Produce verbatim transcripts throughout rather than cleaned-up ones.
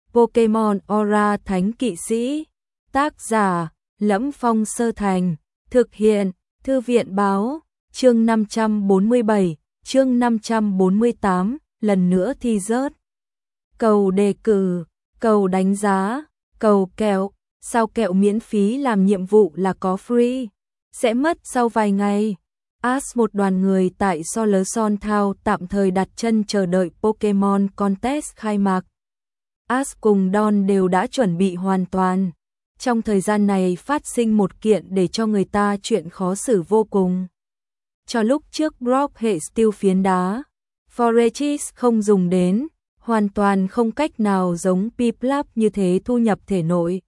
Pokemon Aura Thánh Kỵ Sĩ. Tác giả: Lẫm Phong Sơ Thành. Thực hiện: Thư viện báo. Chương năm trăm bốn mươi bảy, chương năm trăm bốn mươi tám, lần nữa thi rớt. Cầu đề cử, cầu đánh giá, cầu kẹo. Sao kẹo miễn phí làm nhiệm vụ là có free? Sẽ mất sau vài ngày. Ash một đoàn người tại Solarstone Town tạm thời đặt chân chờ đợi Pokemon Contest khai mạc. Ash cùng Dawn đều đã chuẩn bị hoàn toàn. Trong thời gian này phát sinh một kiện để cho người ta chuyện khó xử vô cùng. Cho lúc trước Brock hệ steel phiến đá, Forretress không dùng đến, hoàn toàn không cách nào giống Piplup như thế thu nhập thể nội.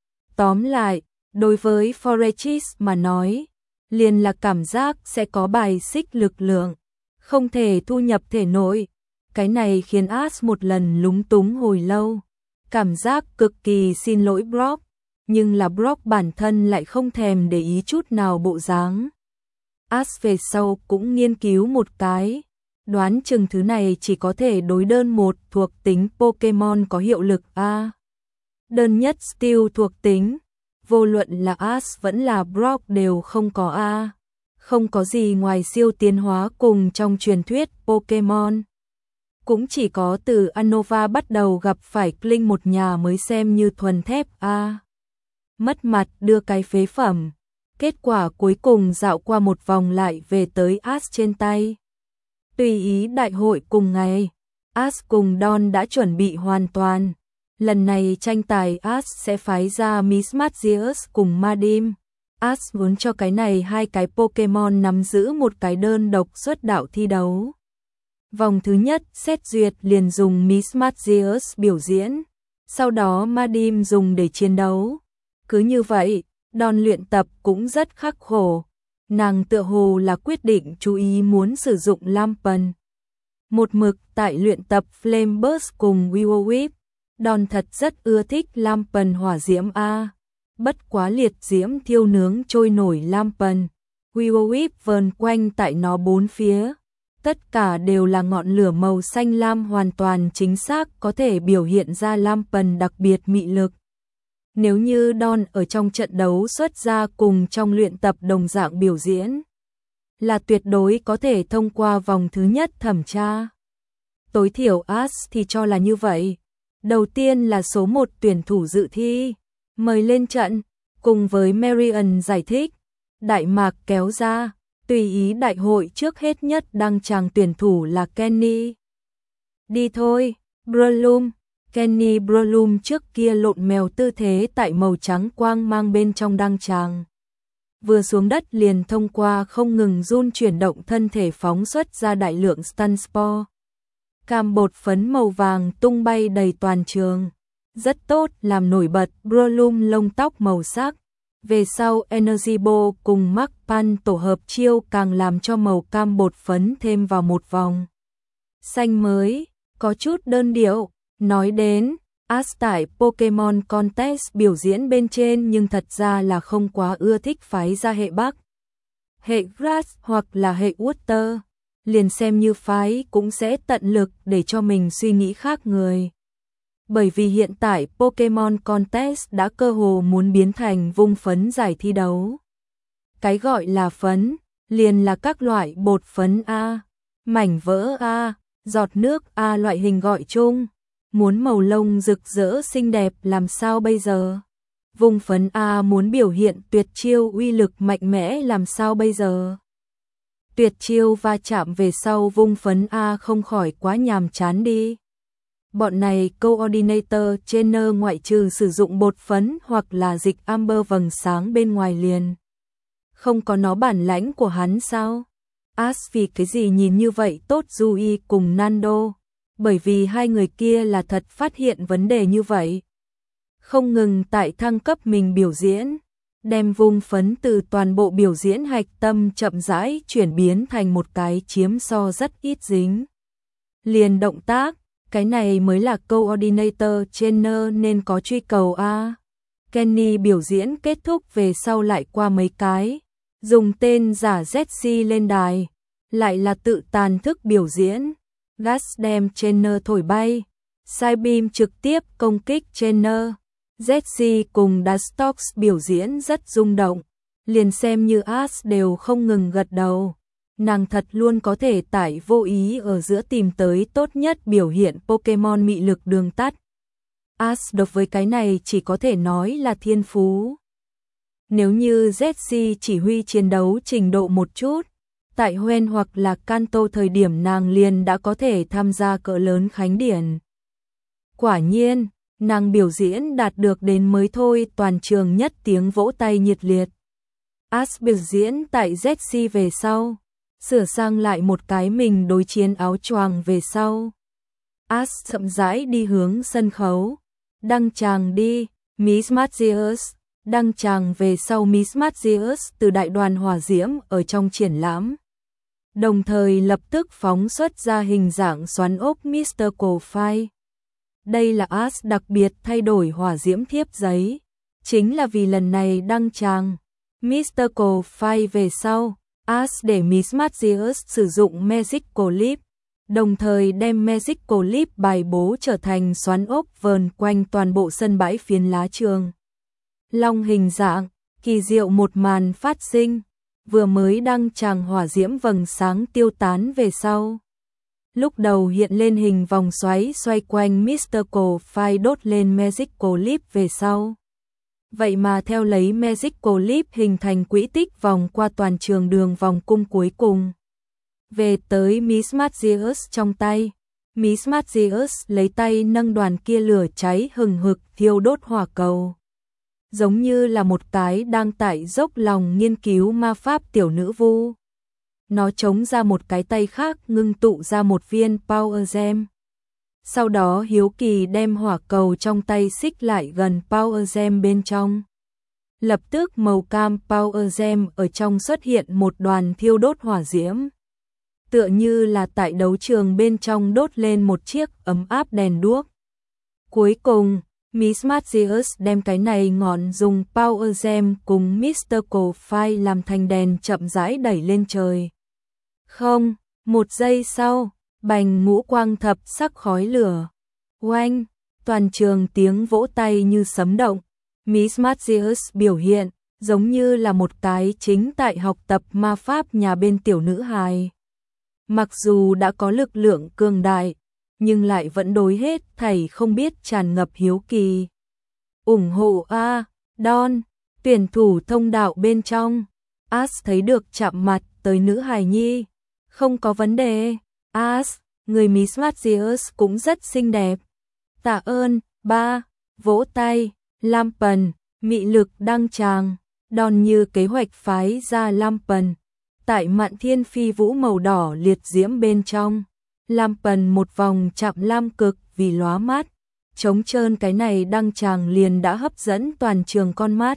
Tóm lại, đối với Forretress mà nói, liền là cảm giác sẽ có bài xích lực lượng, không thể thu nhập thể nội. Cái này khiến Ash một lần lúng túng hồi lâu, cảm giác cực kỳ xin lỗi Brock, nhưng là Brock bản thân lại không thèm để ý chút nào bộ dáng. Ash về sau cũng nghiên cứu một cái, đoán chừng thứ này chỉ có thể đối đơn một thuộc tính Pokemon có hiệu lực A. Đơn nhất Steel thuộc tính, vô luận là Ash vẫn là Brock đều không có A. Không có gì ngoài siêu tiến hóa cùng trong truyền thuyết Pokemon. Cũng chỉ có từ Unova bắt đầu gặp phải Kling một nhà mới xem như thuần thép A. Mất mặt đưa cái phế phẩm. Kết quả cuối cùng dạo qua một vòng lại về tới Ash trên tay. Tùy ý đại hội cùng ngày, Ash cùng Dawn đã chuẩn bị hoàn toàn. Lần này tranh tài Ash sẽ phái ra Mismagius cùng Madim. Ash muốn cho cái này hai cái Pokemon nắm giữ một cái đơn độc xuất đạo thi đấu. Vòng thứ nhất xét duyệt liền dùng Mismagius biểu diễn, sau đó Madim dùng để chiến đấu. Cứ như vậy, Dawn luyện tập cũng rất khắc khổ. Nàng tựa hồ là quyết định chú ý muốn sử dụng Lampen. Một mực tại luyện tập Flame Burst cùng Will Whip, Dawn thật rất ưa thích Lampen hỏa diễm A. Bất quá liệt diễm thiêu nướng trôi nổi Lampen, Will Whip vờn quanh tại nó bốn phía. Tất cả đều là ngọn lửa màu xanh lam hoàn toàn chính xác có thể biểu hiện ra Lampen đặc biệt mị lực. Nếu như Dawn ở trong trận đấu xuất ra cùng trong luyện tập đồng dạng biểu diễn, là tuyệt đối có thể thông qua vòng thứ nhất thẩm tra. Tối thiểu Ash thì cho là như vậy. Đầu tiên là số một tuyển thủ dự thi, mời lên trận, cùng với Marian giải thích. Đại mạc kéo ra, tùy ý đại hội trước hết nhất đăng tràng tuyển thủ là Kenny. Đi thôi, Breloom. Kenny Breloom trước kia lộn mèo tư thế tại màu trắng quang mang bên trong đăng tràng. Vừa xuống đất liền thông qua không ngừng run chuyển động thân thể phóng xuất ra đại lượng stun spore. Cam bột phấn màu vàng tung bay đầy toàn trường. Rất tốt làm nổi bật Breloom lông tóc màu sắc. Về sau Energy Ball cùng Mark Pan tổ hợp chiêu càng làm cho màu cam bột phấn thêm vào một vòng xanh mới, có chút đơn điệu. Nói đến, Ash tại Pokemon Contest biểu diễn bên trên nhưng thật ra là không quá ưa thích phái ra hệ Bắc, hệ Grass hoặc là hệ Water. Liền xem như phái cũng sẽ tận lực để cho mình suy nghĩ khác người. Bởi vì hiện tại Pokemon Contest đã cơ hồ muốn biến thành vung phấn giải thi đấu. Cái gọi là phấn, liền là các loại bột phấn A, mảnh vỡ A, giọt nước A loại hình gọi chung. Muốn màu lông rực rỡ xinh đẹp làm sao bây giờ? Vùng phấn A muốn biểu hiện tuyệt chiêu uy lực mạnh mẽ làm sao bây giờ? Tuyệt chiêu va chạm về sau vùng phấn A không khỏi quá nhàm chán đi. Bọn này Coordinator Trainer ngoại trừ sử dụng bột phấn hoặc là dịch amber vầng sáng bên ngoài liền. Không có nó bản lãnh của hắn sao? Ash vì cái gì nhìn như vậy tốt Yui cùng Nando? Bởi vì hai người kia là thật phát hiện vấn đề như vậy. Không ngừng tại thăng cấp mình biểu diễn, đem vùng phấn từ toàn bộ biểu diễn hạch tâm chậm rãi chuyển biến thành một cái chiếm so rất ít dính. Liền động tác, cái này mới là Coordinator Trainer nên có truy cầu A. Kenny biểu diễn kết thúc về sau lại qua mấy cái, dùng tên giả Jessie lên đài, lại là tự tàn thức biểu diễn. Gas đem Trainer thổi bay, Cybeam trực tiếp công kích Jenner. Jessie cùng Dastox biểu diễn rất rung động, liền xem như Ash đều không ngừng gật đầu. Nàng thật luôn có thể tại vô ý ở giữa tìm tới tốt nhất biểu hiện Pokemon mị lực đường tắt. Ash đối với cái này chỉ có thể nói là thiên phú. Nếu như Jessie chỉ huy chiến đấu trình độ một chút, tại Hoenn hoặc là Kanto thời điểm nàng liền đã có thể tham gia cỡ lớn khánh điển. Quả nhiên, nàng biểu diễn đạt được đến mới thôi toàn trường nhất tiếng vỗ tay nhiệt liệt. Ash biểu diễn tại Jessie về sau, sửa sang lại một cái mình đối chiến áo choàng về sau. Ash chậm rãi đi hướng sân khấu, đăng tràng đi, Miss Magius, đăng tràng về sau Miss Magius từ đại đoàn hỏa diễm ở trong triển lãm. Đồng thời lập tức phóng xuất ra hình dạng xoắn ốc Mystical Fire. Đây là Ash đặc biệt thay đổi hỏa diễm thiếp giấy, chính là vì lần này đăng tràng Mystical Fire về sau, Ash để Miss Magius sử dụng Magical Leap, đồng thời đem Magical Leap bài bố trở thành xoắn ốc vờn quanh toàn bộ sân bãi phiến lá trường. Long hình dạng, kỳ diệu một màn phát sinh, vừa mới đăng tràng hỏa diễm vầng sáng tiêu tán về sau. Lúc đầu hiện lên hình vòng xoáy xoay quanh Mystical Fire đốt lên Magical Leap về sau. Vậy mà theo lấy Magical Leap hình thành quỹ tích vòng qua toàn trường đường vòng cung cuối cùng. Về tới Miss Magius trong tay, Miss Magius lấy tay nâng đoàn kia lửa cháy hừng hực thiêu đốt hỏa cầu. Giống như là một cái đang tại dốc lòng nghiên cứu ma pháp tiểu nữ vu. Nó chống ra một cái tay khác ngưng tụ ra một viên Power Gem. Sau đó hiếu kỳ đem hỏa cầu trong tay xích lại gần Power Gem bên trong. Lập tức màu cam Power Gem ở trong xuất hiện một đoàn thiêu đốt hỏa diễm. Tựa như là tại đấu trường bên trong đốt lên một chiếc ấm áp đèn đuốc. Cuối cùng, Miss Magius đem cái này ngọn dùng Power Gem cùng Mystical Fire làm thành đèn chậm rãi đẩy lên trời. Không, một giây sau, bành ngũ quang thập sắc khói lửa. Oanh, toàn trường tiếng vỗ tay như sấm động. Miss Magius biểu hiện, giống như là một cái chính tại học tập ma pháp nhà bên tiểu nữ hài. Mặc dù đã có lực lượng cường đại, nhưng lại vẫn đối hết thảy không biết tràn ngập hiếu kỳ. Ủng hộ A, Don, tuyển thủ thông đạo bên trong. Ash thấy được chạm mặt tới nữ hài nhi. Không có vấn đề. Ash, người Miss Magius cũng rất xinh đẹp. Tạ ơn, ba, vỗ tay, Lampen, mị lực đăng tràng. Don như kế hoạch phái ra Lampen. Tại mạn thiên phi vũ màu đỏ liệt diễm bên trong. Lampen một vòng chạm lam cực vì lóa mắt. Trống trơn cái này đăng tràng liền đã hấp dẫn toàn trường con mắt.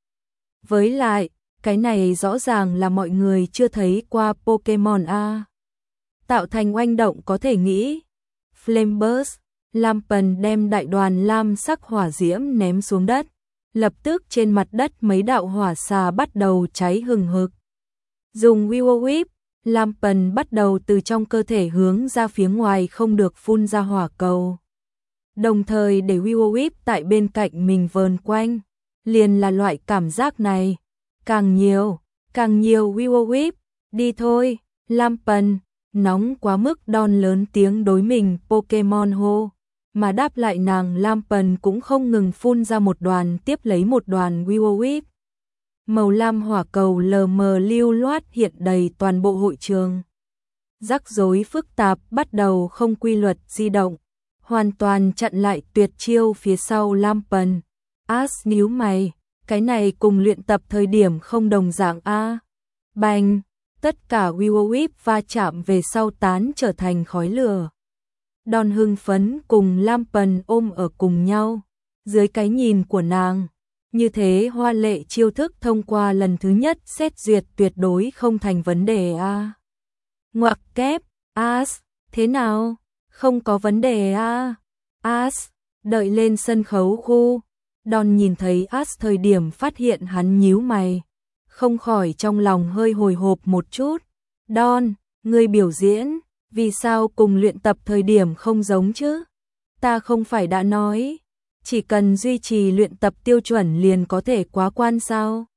Với lại, cái này rõ ràng là mọi người chưa thấy qua Pokemon A. Tạo thành oanh động có thể nghĩ. Flame Burst, Lampen đem đại đoàn lam sắc hỏa diễm ném xuống đất. Lập tức trên mặt đất mấy đạo hỏa xà bắt đầu cháy hừng hực. Dùng Will Whip, Lampen bắt đầu từ trong cơ thể hướng ra phía ngoài không được phun ra hỏa cầu. Đồng thời để Will Whip tại bên cạnh mình vờn quanh. Liền là loại cảm giác này. Càng nhiều, càng nhiều Will Whip, đi thôi, Lampen, nóng quá mức Don lớn tiếng đối mình Pokemon hô. Mà đáp lại nàng Lampen cũng không ngừng phun ra một đoàn tiếp lấy một đoàn Will Whip. Màu lam hỏa cầu lờ mờ lưu loát hiện đầy toàn bộ hội trường. Rắc rối phức tạp bắt đầu không quy luật di động, hoàn toàn chặn lại tuyệt chiêu phía sau Lampen. Ash nhíu mày, cái này cùng luyện tập thời điểm không đồng dạng a. Bành, tất cả Will Whip va chạm về sau tán trở thành khói lửa. Don hưng phấn cùng Lampen ôm ở cùng nhau, dưới cái nhìn của nàng. Như thế hoa lệ chiêu thức thông qua lần thứ nhất xét duyệt tuyệt đối không thành vấn đề a. À. Ngoặc kép, Ash, thế nào? Không có vấn đề a. À. Ash, đợi lên sân khấu khu. Don nhìn thấy Ash thời điểm phát hiện hắn nhíu mày. Không khỏi trong lòng hơi hồi hộp một chút. Don, người biểu diễn, vì sao cùng luyện tập thời điểm không giống chứ? Ta không phải đã nói, chỉ cần duy trì luyện tập tiêu chuẩn liền có thể quá quan sao?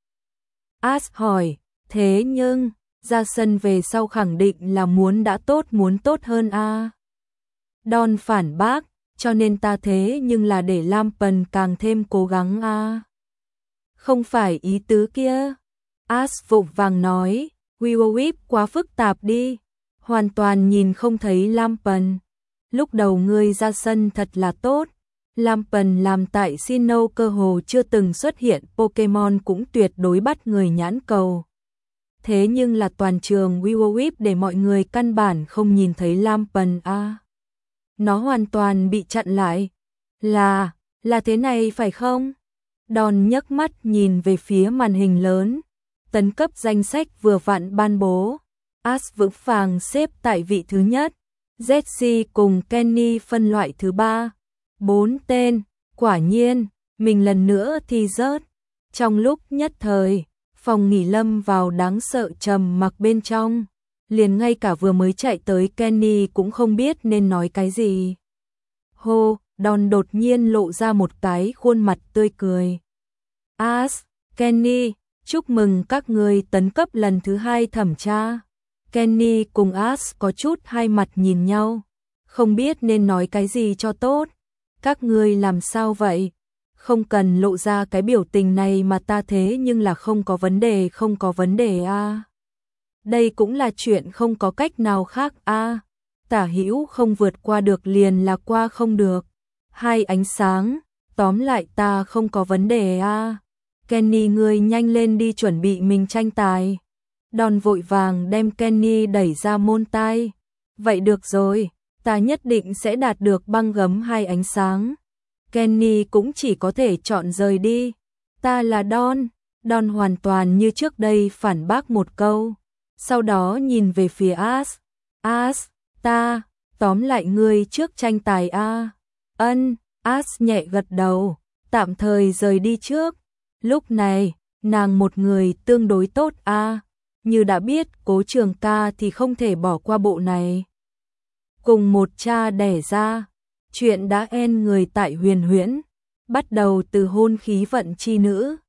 Ash hỏi, thế nhưng, ra sân về sau khẳng định là muốn đã tốt muốn tốt hơn a. À? Don phản bác, cho nên ta thế nhưng là để Lampard càng thêm cố gắng a. À? Không phải ý tứ kia. Ash vội vàng nói, Willow quá phức tạp đi, hoàn toàn nhìn không thấy Lampard. Lúc đầu ngươi ra sân thật là tốt, Lampard làm tại Sinnoh cơ hồ chưa từng xuất hiện Pokemon cũng tuyệt đối bắt người nhãn cầu. Thế nhưng là toàn trường Willow để mọi người căn bản không nhìn thấy Lampard a. À? Nó hoàn toàn bị chặn lại. Là, là thế này phải không? Don nhấc mắt nhìn về phía màn hình lớn. Tấn cấp danh sách vừa vặn ban bố. Ash vững vàng xếp tại vị thứ nhất. Jessie cùng Kenny phân loại thứ ba. Bốn tên, quả nhiên, mình lần nữa thì rớt. Trong lúc nhất thời, phòng nghỉ lâm vào đáng sợ trầm mặc bên trong. Liền ngay cả vừa mới chạy tới Kenny cũng không biết nên nói cái gì. Hô, Don đột nhiên lộ ra một cái khuôn mặt tươi cười. Ash, Kenny, chúc mừng các người tấn cấp lần thứ hai thẩm tra. Kenny cùng Ash có chút hai mặt nhìn nhau, không biết nên nói cái gì cho tốt. Các ngươi làm sao vậy? Không cần lộ ra cái biểu tình này mà ta thế nhưng là không có vấn đề không có vấn đề a. À. Đây cũng là chuyện không có cách nào khác a. À. Tả hữu không vượt qua được liền là qua không được. Hai ánh sáng, tóm lại ta không có vấn đề a. À. Kenny ngươi nhanh lên đi chuẩn bị mình tranh tài. Don vội vàng đem Kenny đẩy ra môn tai. Vậy được rồi, ta nhất định sẽ đạt được băng gấm hai ánh sáng. Kenny cũng chỉ có thể chọn rời đi. Ta là Don. Don hoàn toàn như trước đây phản bác một câu. Sau đó nhìn về phía Ash. Ash, ta, tóm lại ngươi trước tranh tài a. Ân, Ash nhẹ gật đầu, tạm thời rời đi trước. Lúc này, nàng một người tương đối tốt a. Như đã biết Cố Trường Ca thì không thể bỏ qua bộ này. Cùng một cha đẻ ra, chuyện đã en người tại Huyền Huyễn, bắt đầu từ hôn khí vận chi nữ.